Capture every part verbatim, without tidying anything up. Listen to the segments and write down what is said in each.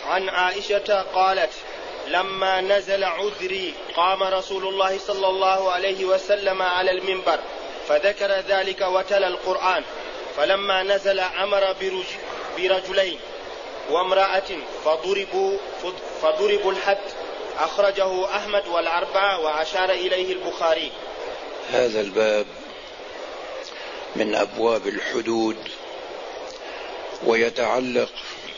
عن عائشة قالت: لما نزل عذري قام رسول الله صلى الله عليه وسلم على المنبر فذكر ذلك وتلا القرآن، فلما نزل أمر برجلين وامرأة فضربوا, فضربوا الحد. أخرجه أحمد والأربعة وأشار إليه البخاري. هذا الباب من أبواب الحدود، ويتعلق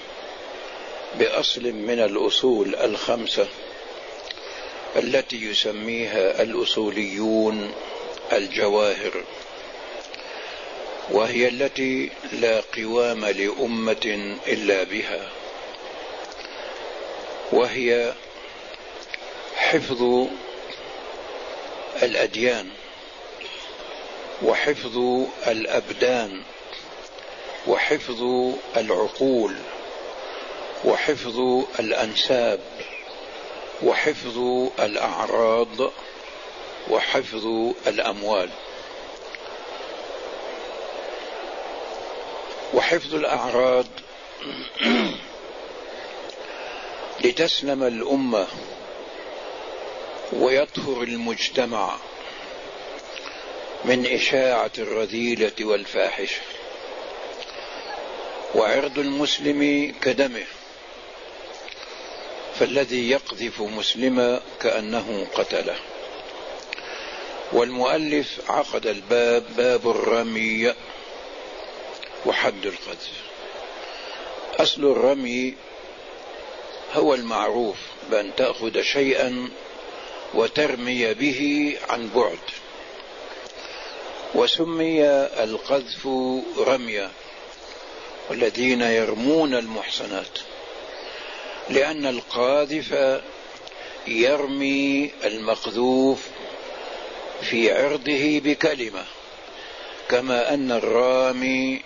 بأصل من الأصول الخمسة التي يسميها الأصوليون الجواهر، وهي التي لا قوام لأمة إلا بها، وهي حفظ الأديان، وحفظ الأبدان، وحفظ العقول، وحفظ الأنساب، وحفظ الأعراض، وحفظ الأموال. وحفظ الأعراض لتسلم الأمة ويطهر المجتمع من إشاعة الرذيلة والفاحشة. وعرض المسلم كدمه، فالذي يقذف مسلما كأنه قتله. والمؤلف عقد الباب باب الرمي وحد القذف. أصل الرمي هو المعروف بأن تأخذ شيئا وترمي به عن بعد، وسمي القذف رميا، والذين يرمون المحصنات، لأن القاذف يرمي المقذوف في عرضه بكلمة، كما أن الرامي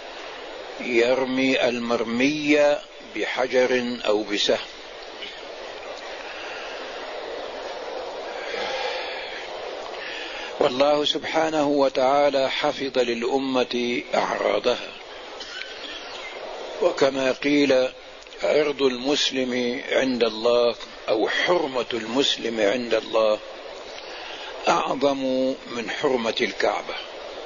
يرمي المرمي بحجر أو بسهم. والله سبحانه وتعالى حفظ للأمة أعراضها، وكما قيل عرض المسلم عند الله أو حرمة المسلم عند الله أعظم من حرمة الكعبة،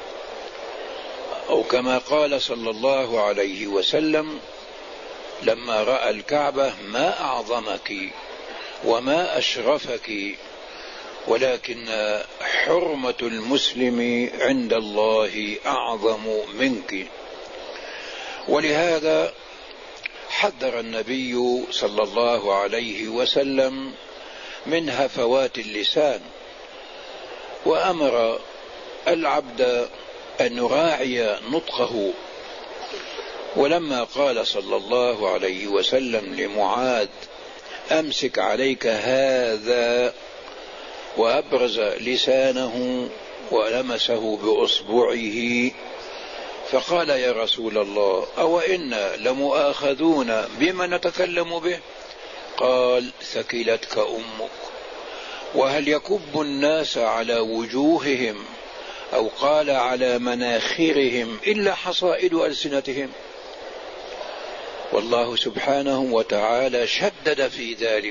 أو كما قال صلى الله عليه وسلم لما رأى الكعبة: ما أعظمك وما أشرفك، ولكن حرمة المسلم عند الله أعظم منك. ولهذا حذر النبي صلى الله عليه وسلم من هفوات اللسان، وأمر العبد أن يراعي نطقه. ولما قال صلى الله عليه وسلم لمعاذ: أمسك عليك هذا، وأبرز لسانه ولمسه بأصبعه، فقال: يا رسول الله، أو إنا لمؤاخذون بما نتكلم به؟ قال: ثكلتك أمك. وهل يكب الناس على وجوههم أو قال على مناخرهم إلا حصائد ألسنتهم؟ والله سبحانه وتعالى شدد في ذلك،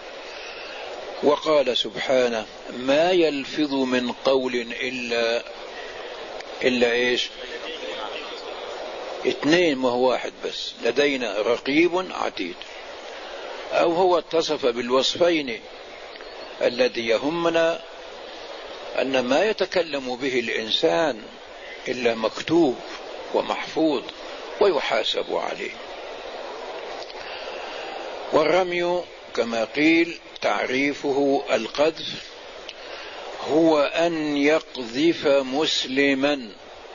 وقال سبحانه: ما يلفظ من قول إلا إلا إيش؟ اثنين، ما هو واحد بس، لدينا رقيب عتيد. أو هو اتصف بالوصفين الذي يهمنا أن ما يتكلم به الإنسان إلا مكتوب ومحفوظ ويحاسب عليه. والرمي كما قيل تعريفه القذف هو أن يقذف مسلما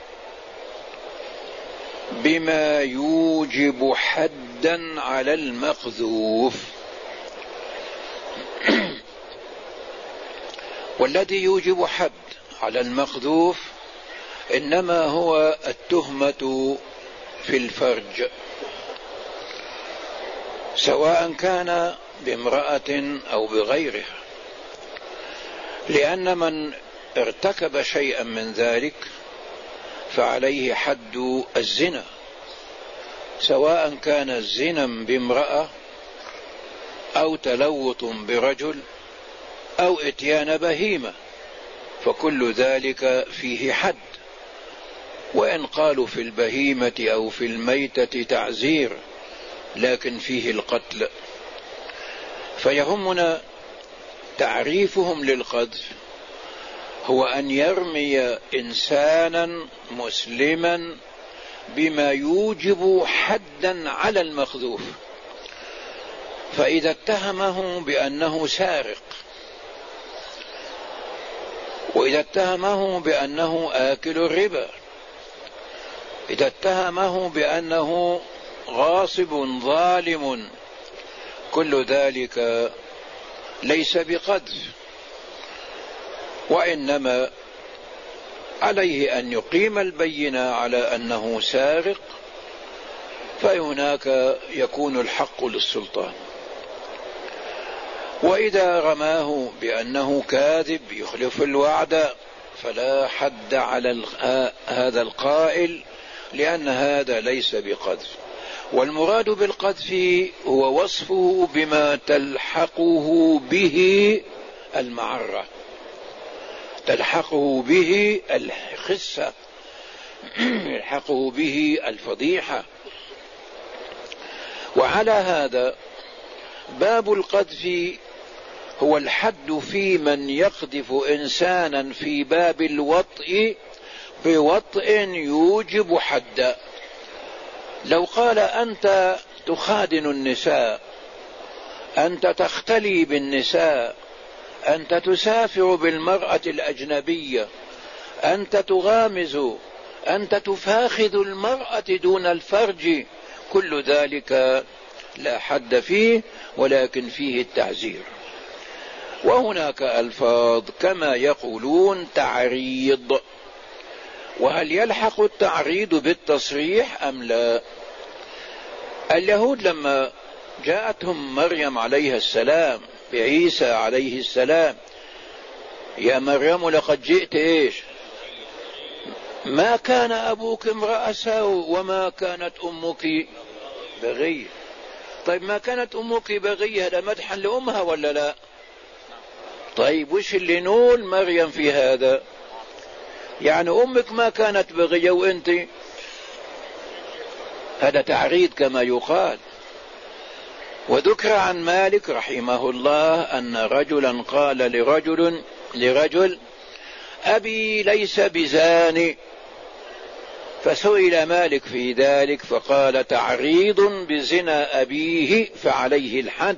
بما يوجب حدا على المقذوف. والذي يوجب حد على المقذوف إنما هو التهمة في الفرج، سواء كان بامرأة أو بغيرها، لأن من ارتكب شيئا من ذلك فعليه حد الزنا، سواء كان الزنا بامرأة أو تلوط برجل أو إتيان بهيمة، فكل ذلك فيه حد. وإن قالوا في البهيمة أو في الميتة تعزير، لكن فيه القتل. فيهمنا تعريفهم للقذف هو أن يرمي إنسانا مسلما بما يوجب حدا على المقذوف. فإذا اتهمه بأنه سارق، وإذا اتهمه بأنه آكل الربا، إذا اتهمه بأنه غاصب ظالم، كل ذلك ليس بقذف، وإنما عليه أن يقيم البينة على أنه سارق، فهناك يكون الحق للسلطان. وإذا رماه بأنه كاذب يخلف الوعد، فلا حد على هذا القائل، لأن هذا ليس بقذف. والمراد بالقذف هو وصفه بما تلحقه به المعرة، تلحقه به الخسة، يلحقه به الفضيحة. وعلى هذا باب القذف هو الحد في من يقذف إنسانا في باب الوطء بوطء يوجب حدا. لو قال أنت تخادن النساء، أنت تختلي بالنساء، أنت تسافر بالمرأة الأجنبية، أنت تغامز، أنت تفاخذ المرأة دون الفرج، كل ذلك لا حد فيه، ولكن فيه التعزير. وهناك ألفاظ كما يقولون تعريض، وهل يلحق التعريض بالتصريح أم لا؟ اليهود لما جاءتهم مريم عليها السلام بعيسى عليه السلام، يا مريم لقد جئت إيش؟ ما كان أبوك امرأ سوء وما كانت أمك بغية. طيب ما كانت أمك بغية، هذا مدحا لأمها ولا لا؟ طيب وش اللي نول مريم في هذا؟ يعني أمك ما كانت بغية وأنت، هذا تعريض كما يقال. وذكر عن مالك رحمه الله أن رجلا قال لرجل لرجل أبي ليس بزاني، فسئل مالك في ذلك فقال تعريض بزنا أبيه فعليه الحد.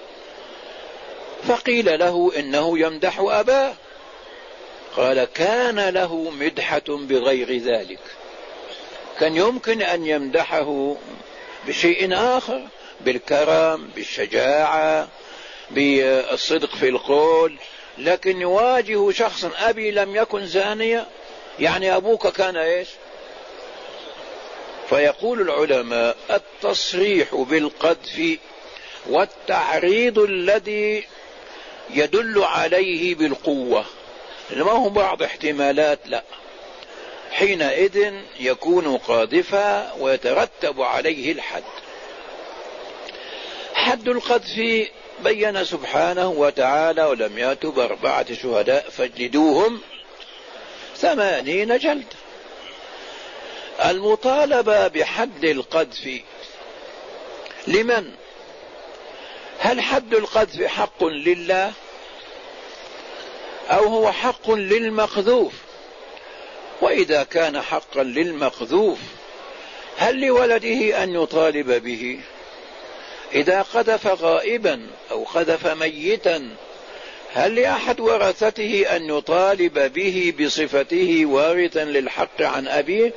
فقيل له إنه يمدح أباه، قال كان له مدحة بغير ذلك، كان يمكن أن يمدحه بشيء آخر، بالكرم، بالشجاعة، بالصدق في القول، لكن يواجه شخص أبي لم يكن زانيا، يعني أبوك كان إيش؟ فيقول العلماء التصريح بالقذف والتعريض الذي يدل عليه بالقوة، ما هو بعض احتمالات، لا، حينئذ يكون قاذفا ويترتب عليه الحد. حد القذف بين سبحانه وتعالى ولم يأتوا بأربعة شهداء فاجلدوهم ثمانين جلدة. المطالبة بحد القذف لمن؟ هل حد القذف حق لله أو هو حق للمقذوف؟ وإذا كان حقا للمقذوف هل لولده أن يطالب به؟ إذا قذف غائبا أو قذف ميتا هل لأحد ورثته أن يطالب به بصفته وارثا للحق عن أبيه؟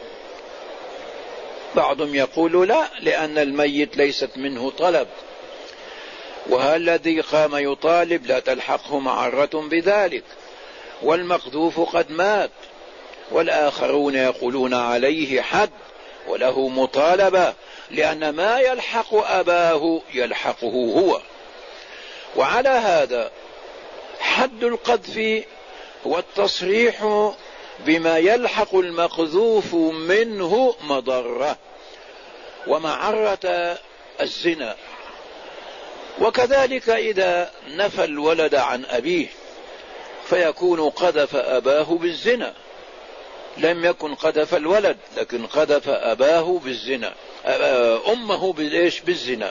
بعضهم يقول لا، لأن الميت ليست منه طلب، والذي قام يطالب لا تلحقه معرة بذلك، والمقذوف قد مات. والآخرون يقولون عليه حد وله مطالبة، لأن ما يلحق أباه يلحقه هو. وعلى هذا حد القذف هو التصريح بما يلحق المقذوف منه مضرة ومعرة الزنا. وكذلك إذا نفى الولد عن أبيه فيكون قذف أباه بالزنا، لم يكن قذف الولد لكن قذف أباه بالزنا، أمه بالإيش؟ بالزنا.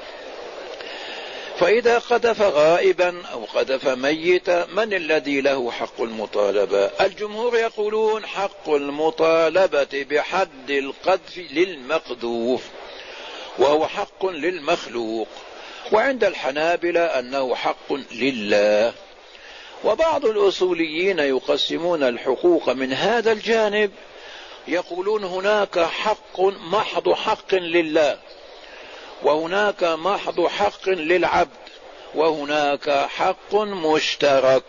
فإذا قذف غائبا أو قذف ميتا من الذي له حق المطالبة؟ الجمهور يقولون حق المطالبة بحد القذف للمقذوف وهو حق للمخلوق، وعند الحنابلة أنه حق لله. وبعض الأصوليين يقسمون الحقوق من هذا الجانب، يقولون هناك حق محض حق لله، وهناك محض حق للعبد، وهناك حق مشترك.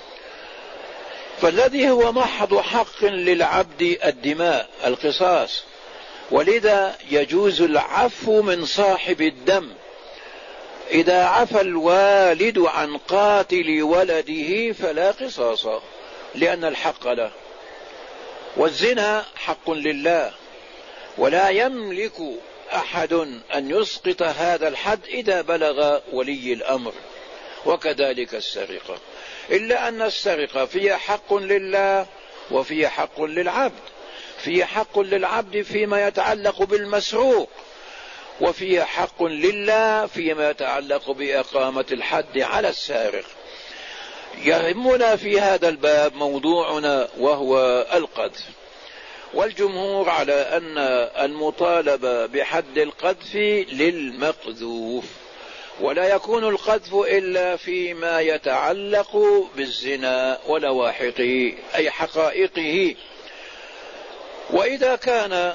فالذي هو محض حق للعبد الدماء، القصاص، ولذا يجوز العفو من صاحب الدم إذا عفى الوالد عن قاتل ولده فلا قصاص لأن الحق له. والزنا حق لله ولا يملك أحد أن يسقط هذا الحد إذا بلغ ولي الأمر، وكذلك السرقة، إلا أن السرقة فيها حق لله وفيها حق للعبد. فيه حق للعبد فيما يتعلق بالمسروق، وفيه حق لله فيما يتعلق بإقامة الحد على السارق. يهمنا في هذا الباب موضوعنا وهو القذف، والجمهور على أن المطالبة بحد القذف للمقذوف، ولا يكون القذف إلا فيما يتعلق بالزنا ولواحقه أي حقائقه. وإذا كان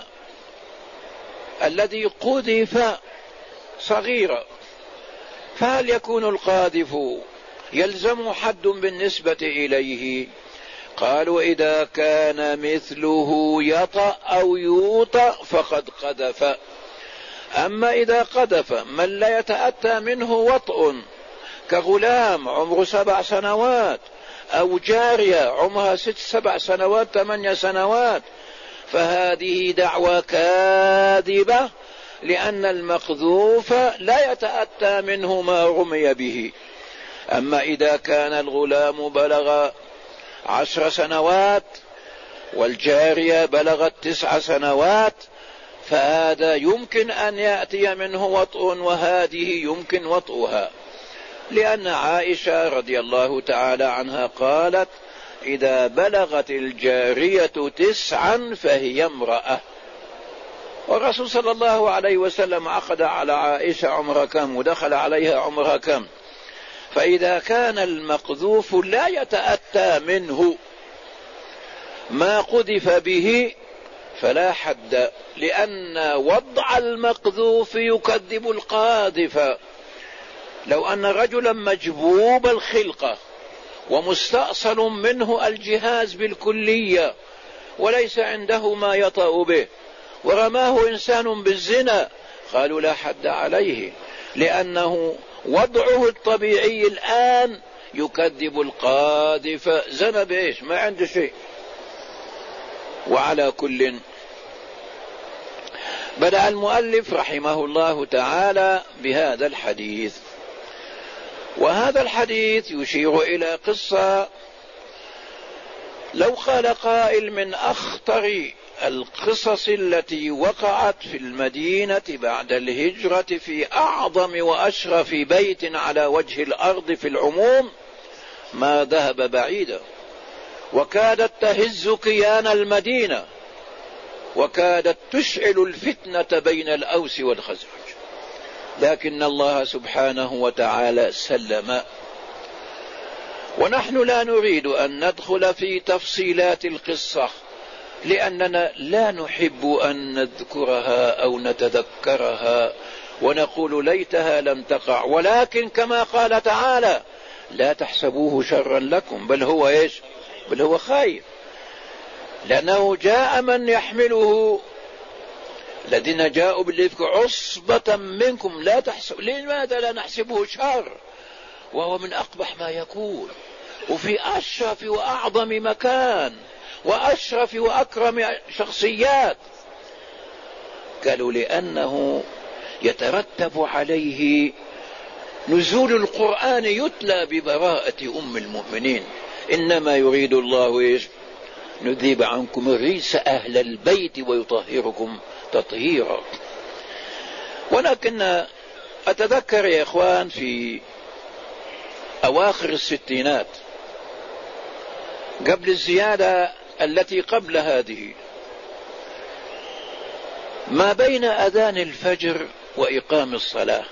الذي قذف صغيرا فهل يكون القاذف يلزم حد بالنسبة إليه؟ قالوا إذا كان مثله يطأ أو يوطأ فقد قذف. أما إذا قذف من لا يتأتى منه وطء كغلام عمره سبع سنوات أو جارية عمرها ست سبع سنوات ثمانية سنوات فهذه دعوى كاذبة، لأن المقذوف لا يتأتى منه ما رمي به. أما إذا كان الغلام بلغ عشر سنوات والجارية بلغت تسع سنوات فهذا يمكن أن يأتي منه وطء وهذه يمكن وطئها، لأن عائشة رضي الله تعالى عنها قالت إذا بلغت الجارية تسعا فهي امرأة. والرسول صلى الله عليه وسلم عقد على عائشة عمرها كم ودخل عليها عمرها كم. فإذا كان المقذوف لا يتأتى منه ما قذف به فلا حد، لأن وضع المقذوف يكذب القاذف. لو أن رجلا مجبوب الخلقة ومستأصل منه الجهاز بالكلية وليس عنده ما يطأ به ورماه إنسان بالزنا قالوا لا حد عليه، لأنه وضعه الطبيعي الآن يكذب القاذف. زنى بإيش؟ ما عنده شيء. وعلى كل بدأ المؤلف رحمه الله تعالى بهذا الحديث، وهذا الحديث يشير إلى قصة لو قال قائل من أخطر القصص التي وقعت في المدينة بعد الهجرة في أعظم وأشرف بيت على وجه الأرض في العموم ما ذهب بعيدا، وكادت تهز كيان المدينة وكادت تشعل الفتنة بين الأوس والخزرج، لكن الله سبحانه وتعالى سلم. ونحن لا نريد أن ندخل في تفصيلات القصة لأننا لا نحب أن نذكرها أو نتذكرها ونقول ليتها لم تقع، ولكن كما قال تعالى لا تحسبوه شرا لكم بل هو إيش؟ بل هو خير، لأنه جاء من يحمله الذين جاءوا بالإفك عصبة منكم لا تحسب. لماذا لا نحسبه شر وهو من أقبح ما يكون وفي أشرف وأعظم مكان وأشرف وأكرم شخصيات؟ قالوا لأنه يترتب عليه نزول القرآن يتلى ببراءة أم المؤمنين. إنما يريد الله إيش؟ نذيب عنكم الرجس أهل البيت ويطهركم تطهيرا. ولكن أتذكر يا إخوان في أواخر الستينات قبل الزيادة التي قبل هذه، ما بين أذان الفجر وإقام الصلاة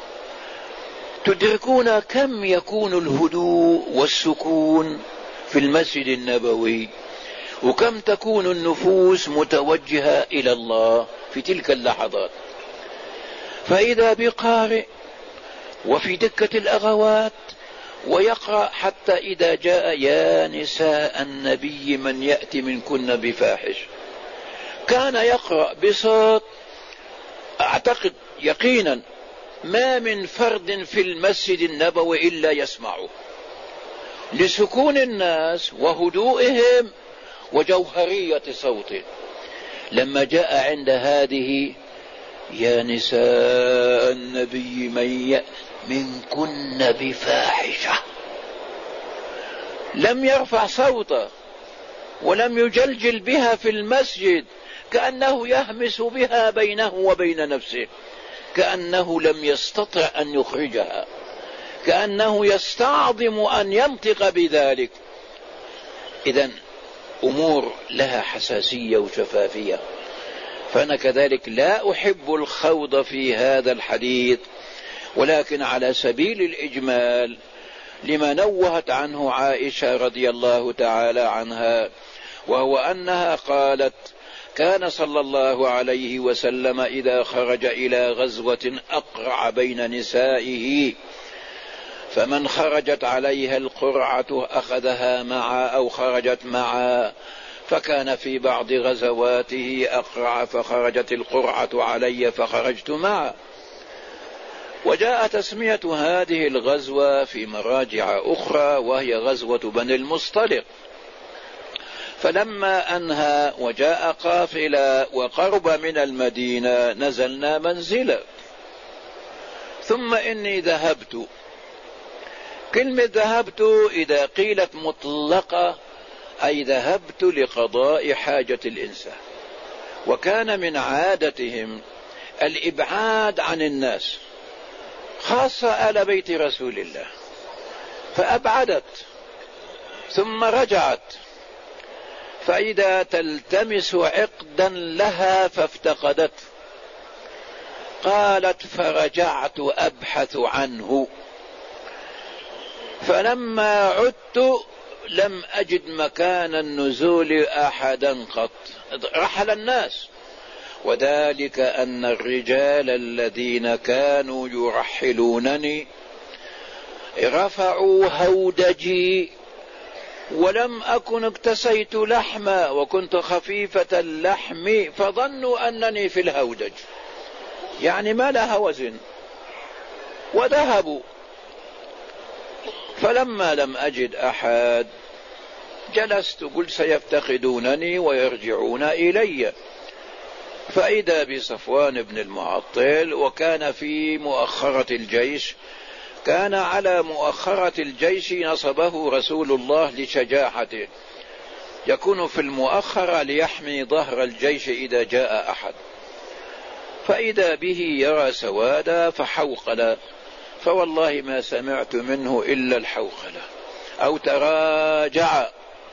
تدركون كم يكون الهدوء والسكون في المسجد النبوي، وكم تكون النفوس متوجهة إلى الله في تلك اللحظات. فإذا بقارئ وفي دكة الأغوات ويقرأ حتى إذا جاء يا نساء النبي من يأتي منكن بفاحش، كان يقرأ بصوت أعتقد يقينا ما من فرد في المسجد النبوي إلا يسمعه، لسكون الناس وهدوئهم وجوهرية صوته. لما جاء عند هذه يا نساء النبي من يأتي منكن بفاحشة، لم يرفع صوته ولم يجلجل بها في المسجد، كأنه يهمس بها بينه وبين نفسه، كأنه لم يستطع أن يخرجها، كأنه يستعظم أن ينطق بذلك. إذن أمور لها حساسية وشفافية. فأنا كذلك لا أحب الخوض في هذا الحديث، ولكن على سبيل الإجمال لما نوهت عنه عائشة رضي الله تعالى عنها، وهو أنها قالت كان صلى الله عليه وسلم إذا خرج إلى غزوة أقرع بين نسائه، فمن خرجت عليها القرعة أخذها معا أو خرجت معا، فكان في بعض غزواته أقرع فخرجت القرعة علي فخرجت معا. وجاء تسمية هذه الغزوة في مراجع أخرى وهي غزوة بني المصطلق. فلما أنهى وجاء قافلة وقرب من المدينة نزلنا منزلا، ثم إني ذهبت. كلمة ذهبت إذا قيلت مطلقة أي ذهبت لقضاء حاجة الإنسان، وكان من عادتهم الإبعاد عن الناس، خاصة آل بيت رسول الله، فأبعدت ثم رجعت، فإذا تلتمس عقدا لها فافتقدته، قالت فرجعت أبحث عنه، فلما عدت لم أجد مكان النزول أحدا قط، رحل الناس. وذلك أن الرجال الذين كانوا يرحلونني رفعوا هودجي، ولم أكن اكتسيت لحما وكنت خفيفة اللحم، فظنوا أنني في الهودج، يعني ما لها وزن، وذهبوا. فلما لم أجد أحد جلست قلت سيفتقدونني ويرجعون إلي، فإذا بصفوان بن المعطل، وكان في مؤخرة الجيش، كان على مؤخرة الجيش نصبه رسول الله لشجاعته، يكون في المؤخرة ليحمي ظهر الجيش إذا جاء أحد. فإذا به يرى سوادا فحوقل، فوالله ما سمعت منه إلا الحوقلة، أو تراجع،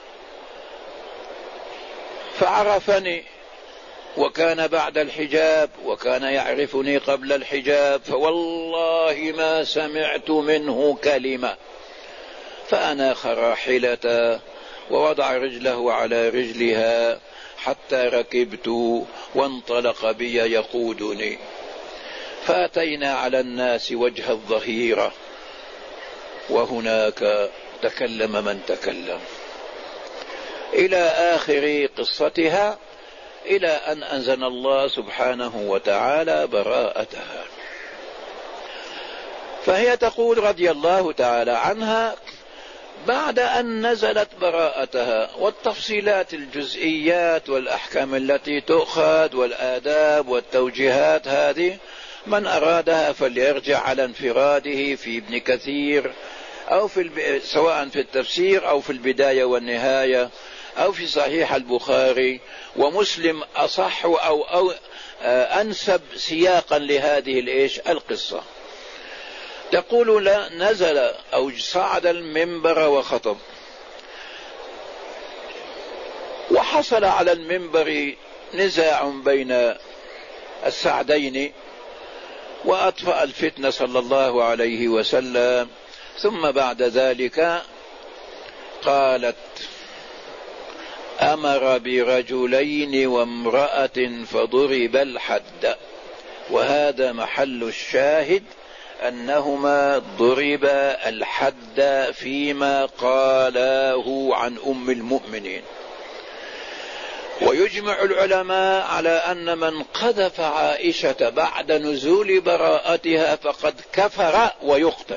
فعرفني، وكان بعد الحجاب وكان يعرفني قبل الحجاب، فوالله ما سمعت منه كلمة. فأناخ راحلة ووضع رجله على رجلها حتى ركبت، وانطلق بي يقودني، فأتينا على الناس وجه الظهيرة، وهناك تكلم من تكلم إلى آخر قصتها، إلى أن أنزل الله سبحانه وتعالى براءتها. فهي تقول رضي الله تعالى عنها بعد أن نزلت براءتها والتفصيلات الجزئيات والأحكام التي تؤخذ والآداب والتوجيهات هذه، من أرادها فليرجع على انفراده في ابن كثير أو في الب... سواء في التفسير أو في البداية والنهاية أو في صحيح البخاري ومسلم أصح أو, أو أنسب سياقا لهذه الإيش القصة. تقول لا نزل أو صعد المنبر وخطب، وحصل على المنبر نزاع بين السعدين وأطفأ الفتنة صلى الله عليه وسلم. ثم بعد ذلك قالت أمر برجلين وامرأة فضرب الحد، وهذا محل الشاهد أنهما ضرب الحد فيما قاله عن أم المؤمنين. ويجمع العلماء على أن من قذف عائشة بعد نزول براءتها فقد كفر ويقتل،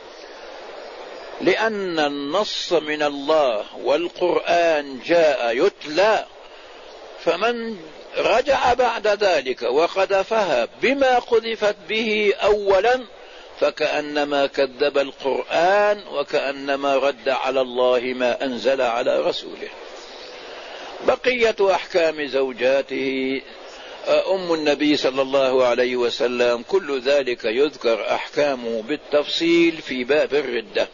لأن النص من الله والقرآن جاء يتلى، فمن رجع بعد ذلك وقذفها بما قذفت به أولا فكأنما كذب القرآن وكأنما رد على الله ما أنزل على رسوله. بقية أحكام زوجاته أم النبي صلى الله عليه وسلم كل ذلك يذكر أحكامه بالتفصيل في باب الردة.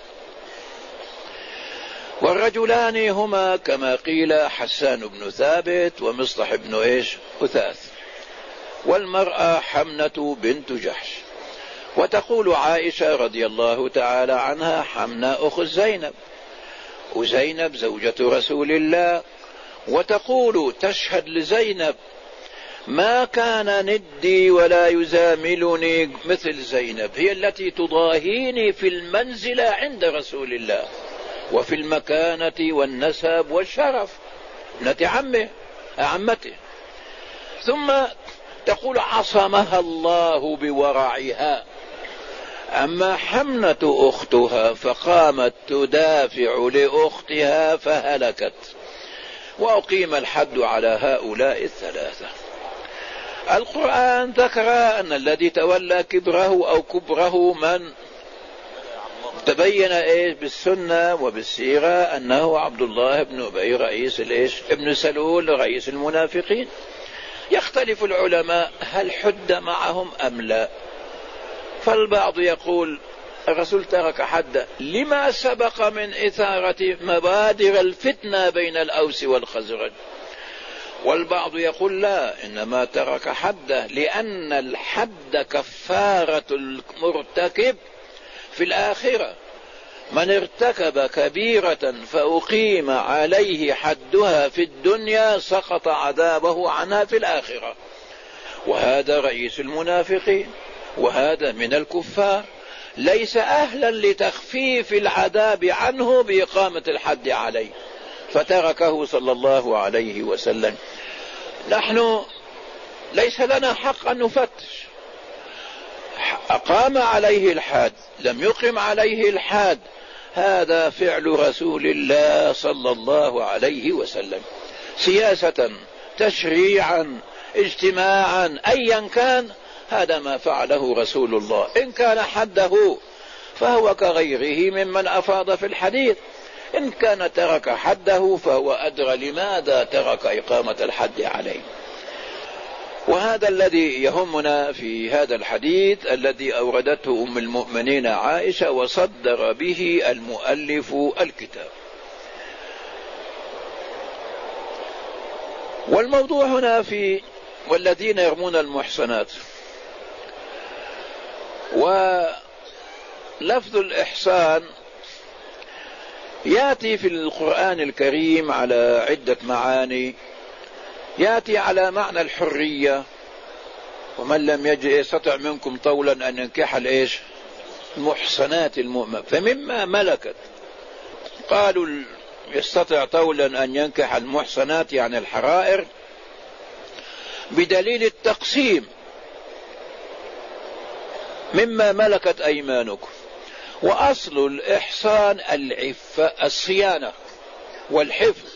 والرجلان هما كما قيل حسان بن ثابت ومصطح بن إيش أثاث، والمرأة حمنة بنت جحش. وتقول عائشة رضي الله تعالى عنها حمنة أخت زينب، وزينب زوجة رسول الله، وتقول تشهد لزينب ما كان ندي ولا يزاملني مثل زينب، هي التي تضاهيني في المنزلة عند رسول الله وفي المكانة والنسب والشرف، ابنة عمه عمته. ثم تقول عصمها الله بورعها. أما حمنة أختها فقامت تدافع لأختها فهلكت، وأقيم الحد على هؤلاء الثلاثة. القرآن ذكر أن الذي تولى كبره أو كبره من تبين إيش بالسنة وبالسيرة أنه عبد الله بن أبي رئيس الإيش ابن سلول رئيس المنافقين. يختلف العلماء هل حد معهم أم لا، فالبعض يقول الرسول ترك حد لما سبق من إثارة مبادر الفتنة بين الأوس والخزرج، والبعض يقول لا إنما ترك حده لأن الحد كفارة المرتكب في الآخرة. من ارتكب كبيرة فأقيم عليه حدها في الدنيا سقط عذابه عنها في الآخرة، وهذا رئيس المنافقين وهذا من الكفار، ليس أهلا لتخفيف العذاب عنه بإقامة الحد عليه، فتركه صلى الله عليه وسلم. نحن ليس لنا حق أن نفتش، أقام عليه الحد لم يقم عليه الحد، هذا فعل رسول الله صلى الله عليه وسلم، سياسة تشريعا اجتماعا أيا كان، هذا ما فعله رسول الله. إن كان حده فهو كغيره ممن أفاض في الحديث، إن كان ترك حده فهو أدرى لماذا ترك إقامة الحد عليه. وهذا الذي يهمنا في هذا الحديث الذي أوردته أم المؤمنين عائشة وصدر به المؤلف الكتاب. والموضوع هنا في والذين يرمون المحصنات، ولفظ الإحصان يأتي في القرآن الكريم على عدة معاني. يأتي على معنى الحرية، ومن لم يستطع منكم طولا أن ينكح الإيش المحصنات المؤمنات فمما ملكت، قالوا يستطيع طولا أن ينكح المحصنات يعني الحرائر بدليل التقسيم مما ملكت أيمانكم. وأصل الإحصان العفة الصيانة والحفظ،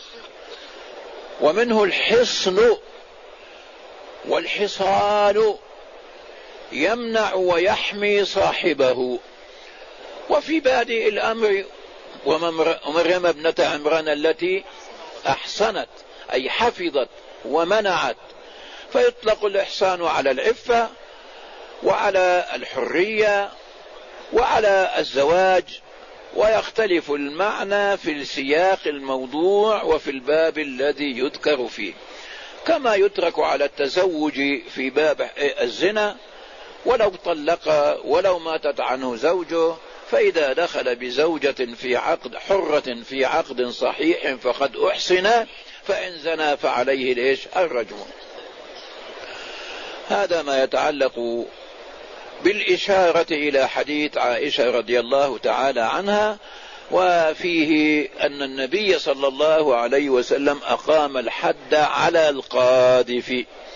ومنه الحصن والحصان يمنع ويحمي صاحبه. وفي بادئ الأمر ومريم ابنة عمران التي أحصنت أي حفظت ومنعت، فيطلق الإحصان على العفة وعلى الحرية وعلى الزواج، ويختلف المعنى في السياق الموضوع وفي الباب الذي يذكر فيه، كما يترك على التزوج في باب الزنا، ولو طلق ولو ماتت عنه زوجه، فإذا دخل بزوجة في عقد حرة في عقد صحيح فقد أحسن، فإن زنى فعليه ليش الرجم. هذا ما يتعلق بالإشارة إلى حديث عائشة رضي الله تعالى عنها، وفيه أن النبي صلى الله عليه وسلم أقام الحد على القاذف